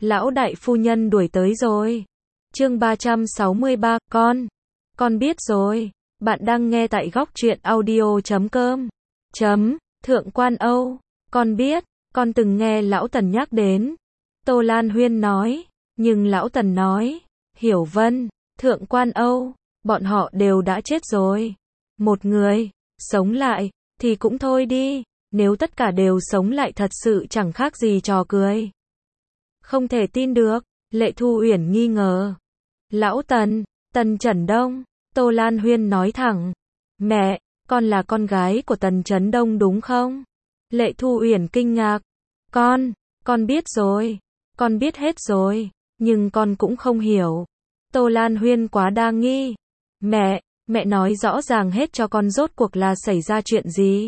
Lão đại phu nhân đuổi tới rồi. Chương 363, con biết rồi. Bạn đang nghe tại góc truyện audio.com. Thượng Quan Âu, con biết, con từng nghe Lão Tần nhắc đến. Tô Lan Huyên nói, nhưng Lão Tần nói, Hiểu Vân, Thượng Quan Âu, bọn họ đều đã chết rồi. Một người, sống lại, thì cũng thôi đi, nếu tất cả đều sống lại thật sự chẳng khác gì trò cười. Không thể tin được, Lệ Thu Uyển nghi ngờ. Lão Tần, Tần Chẩn Đông, Tô Lan Huyên nói thẳng. Mẹ, con là con gái của Tần Chấn Đông đúng không? Lệ Thu Uyển kinh ngạc. Con biết rồi. Con biết hết rồi, nhưng con cũng không hiểu. Tô Lan Huyên quá đa nghi. Mẹ nói rõ ràng hết cho con rốt cuộc là xảy ra chuyện gì?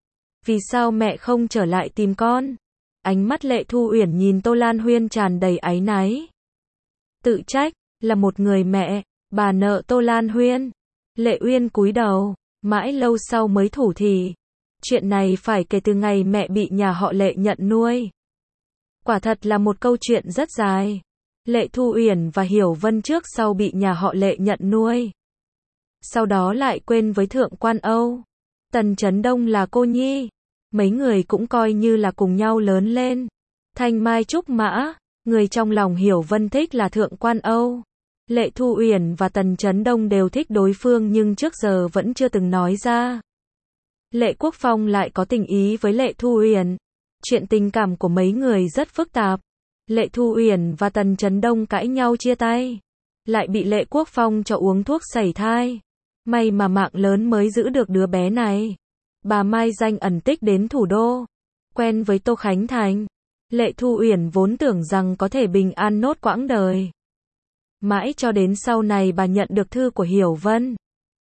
Vì sao mẹ không trở lại tìm con? Ánh mắt Lệ Thu Uyển nhìn Tô Lan Huyên tràn đầy áy náy. Tự trách, là một người mẹ, bà nợ Tô Lan Huyên. Lệ Uyên cúi đầu, mãi lâu sau mới thủ thỉ. Chuyện này phải kể từ ngày mẹ bị nhà họ Lệ nhận nuôi. Quả thật là một câu chuyện rất dài. Lệ Thu Uyển và Hiểu Vân trước sau bị nhà họ Lệ nhận nuôi. Sau đó lại quên với Thượng Quan Âu. Tần Chấn Đông là cô nhi. Mấy người cũng coi như là cùng nhau lớn lên. Thanh mai trúc mã, người trong lòng Hiểu Vân thích là Thượng Quan Âu. Lệ Thu Uyển và Tần Chấn Đông đều thích đối phương nhưng trước giờ vẫn chưa từng nói ra. Lệ Quốc Phong lại có tình ý với Lệ Thu Uyển. Chuyện tình cảm của mấy người rất phức tạp. Lệ Thu Uyển và Tần Chấn Đông cãi nhau chia tay. Lại bị Lệ Quốc Phong cho uống thuốc sẩy thai. May mà mạng lớn mới giữ được đứa bé này. Bà Mai Danh ẩn tích đến thủ đô. Quen với Tô Khánh Thành. Lệ Thu Uyển vốn tưởng rằng có thể bình an nốt quãng đời. Mãi cho đến sau này bà nhận được thư của Hiểu Vân.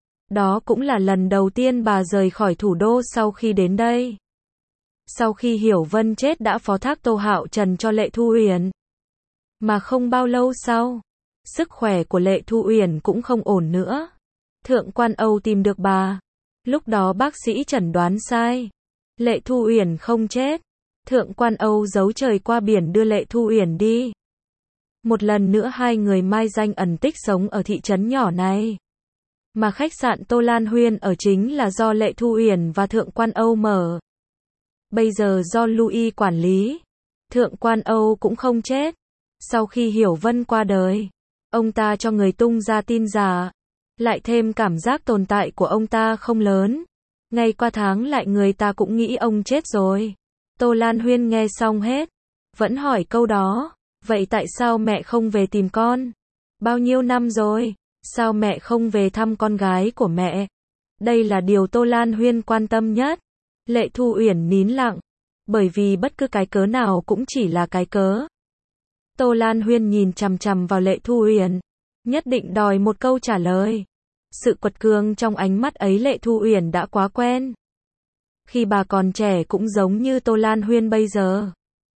Đó cũng là lần đầu tiên bà rời khỏi thủ đô sau khi đến đây. Sau khi Hiểu Vân chết đã phó thác Tô Hạo Trần cho Lệ Thu Uyển. Mà không bao lâu sau, sức khỏe của Lệ Thu Uyển cũng không ổn nữa. Thượng Quan Âu tìm được bà. Lúc đó bác sĩ chẩn đoán sai. Lệ Thu Uyển không chết. Thượng Quan Âu giấu trời qua biển đưa Lệ Thu Uyển đi. Một lần nữa hai người mai danh ẩn tích sống ở thị trấn nhỏ này. Mà khách sạn Tô Lan Huyên ở chính là do Lệ Thu Uyển và Thượng Quan Âu mở. Bây giờ do Louis quản lý. Thượng Quan Âu cũng không chết. Sau khi Hiểu Vân qua đời, ông ta cho người tung ra tin giả. Lại thêm cảm giác tồn tại của ông ta không lớn. Ngày qua tháng lại người ta cũng nghĩ ông chết rồi. Tô Lan Huyên nghe xong hết. Vẫn hỏi câu đó. Vậy tại sao mẹ không về tìm con? Bao nhiêu năm rồi? Sao mẹ không về thăm con gái của mẹ? Đây là điều Tô Lan Huyên quan tâm nhất. Lệ Thu Uyển nín lặng. Bởi vì bất cứ cái cớ nào cũng chỉ là cái cớ. Tô Lan Huyên nhìn chằm chằm vào Lệ Thu Uyển. Nhất định đòi một câu trả lời. Sự quật cường trong ánh mắt ấy Lệ Thu Uyển đã quá quen. Khi bà còn trẻ cũng giống như Tô Lan Huyên bây giờ.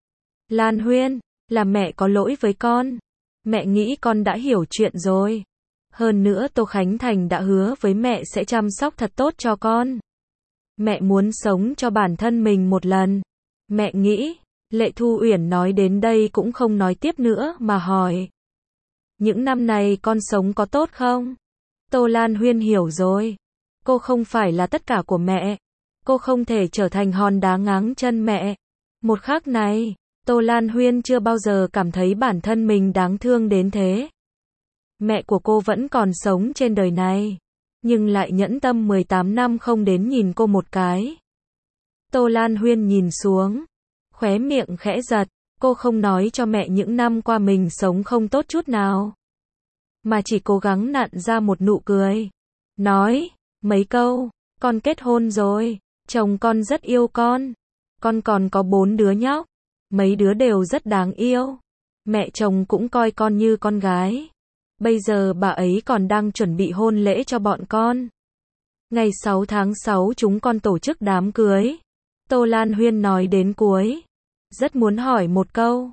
Lan Huyên, là mẹ có lỗi với con. Mẹ nghĩ con đã hiểu chuyện rồi. Hơn nữa Tô Khánh Thành đã hứa với mẹ sẽ chăm sóc thật tốt cho con. Mẹ muốn sống cho bản thân mình một lần. Mẹ nghĩ, Lệ Thu Uyển nói đến đây cũng không nói tiếp nữa mà hỏi. Những năm này con sống có tốt không? Tô Lan Huyên hiểu rồi. Cô không phải là tất cả của mẹ. Cô không thể trở thành hòn đá ngáng chân mẹ. Một khắc này, Tô Lan Huyên chưa bao giờ cảm thấy bản thân mình đáng thương đến thế. Mẹ của cô vẫn còn sống trên đời này. Nhưng lại nhẫn tâm 18 năm không đến nhìn cô một cái. Tô Lan Huyên nhìn xuống. Khóe miệng khẽ giật. Cô không nói cho mẹ những năm qua mình sống không tốt chút nào. Mà chỉ cố gắng nặn ra một nụ cười. Nói, mấy câu, con kết hôn rồi. Chồng con rất yêu con. Con còn có 4 đứa nhóc. Mấy đứa đều rất đáng yêu. Mẹ chồng cũng coi con như con gái. Bây giờ bà ấy còn đang chuẩn bị hôn lễ cho bọn con. Ngày 6 tháng 6 chúng con tổ chức đám cưới. Tô Lan Huyên nói đến cuối. Rất muốn hỏi một câu.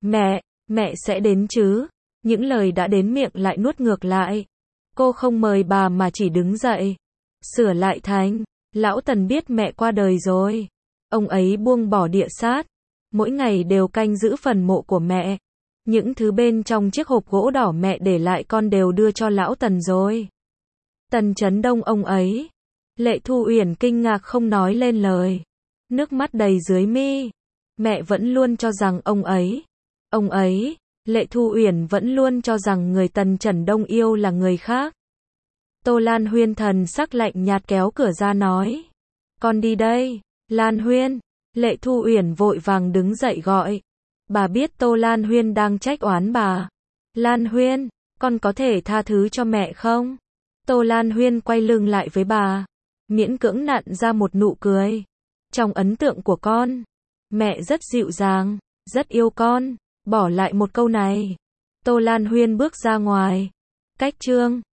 Mẹ sẽ đến chứ? Những lời đã đến miệng lại nuốt ngược lại. Cô không mời bà mà chỉ đứng dậy. Sửa lại thành. Lão Tần biết mẹ qua đời rồi. Ông ấy buông bỏ địa sát. Mỗi ngày đều canh giữ phần mộ của mẹ. Những thứ bên trong chiếc hộp gỗ đỏ mẹ để lại con đều đưa cho lão Tần rồi. Tần Chấn Đông ông ấy. Lệ Thu Uyển kinh ngạc không nói lên lời. Nước mắt đầy dưới mi. Mẹ vẫn luôn cho rằng ông ấy, Lệ Thu Uyển vẫn luôn cho rằng người Tần Chấn Đông yêu là người khác. Tô Lan Huyên thần sắc lạnh nhạt kéo cửa ra nói. Con đi đây, Lan Huyên. Lệ Thu Uyển vội vàng đứng dậy gọi. Bà biết Tô Lan Huyên đang trách oán bà. Lan Huyên, con có thể tha thứ cho mẹ không? Tô Lan Huyên quay lưng lại với bà. Miễn cưỡng nặn ra một nụ cười. Trong ấn tượng của con, mẹ rất dịu dàng, rất yêu con. Bỏ lại một câu này. Tô Lan Huyên bước ra ngoài. Cách chương